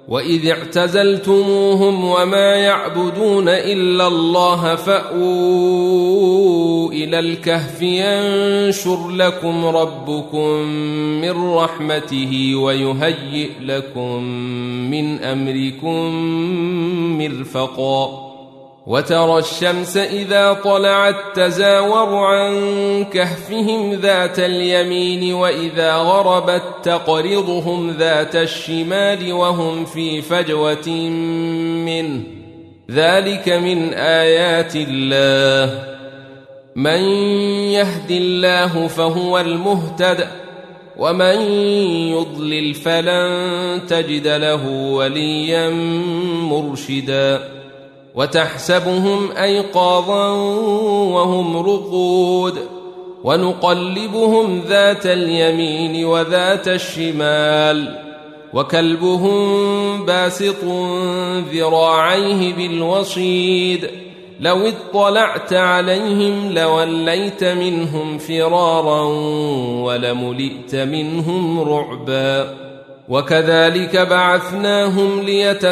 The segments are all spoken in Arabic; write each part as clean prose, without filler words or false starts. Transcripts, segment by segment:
وإذ اعتزلتموهم وما يعبدون إلا الله فأووا إلى الكهف ينشر لكم ربكم من رحمته ويهيئ لكم من أمركم مرفقا وترى الشمس إذا طلعت تزاور عن كهفهم ذات اليمين وإذا غربت تقرضهم ذات الشمال وهم في فجوة منه ذلك من آيات الله من يهد الله فهو المهتد ومن يضلل فلن تجد له وليا مرشدا وتحسبهم أيقاظا وهم رقود ونقلبهم ذات اليمين وذات الشمال وكلبهم باسط ذراعيه بالوصيد لو اطلعت عليهم لوليت منهم فرارا ولملئت منهم رعبا وكذلك بعثناهم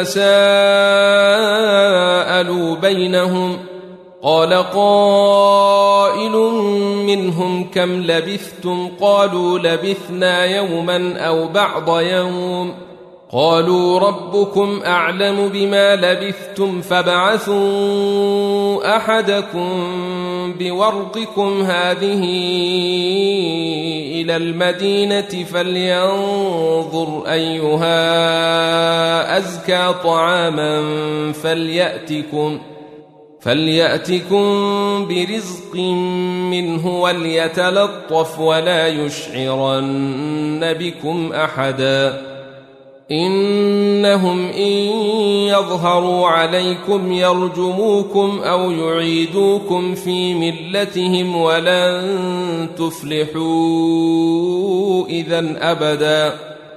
ليتساءلوا بينهم قال قائل منهم كم لبثتم قالوا لبثنا يوما أو بعض يوم قالوا ربكم أعلم بما لبثتم فابعثوا أحدكم بورقكم هذه إلى المدينة فلينظر أيها أزكى طعاما فليأتكم برزق منه وليتلطف ولا يشعرن بكم أحدا إنهم إن يظهروا عليكم يرجموكم أو يعيدوكم في ملتهم ولن تفلحوا إذا أبدا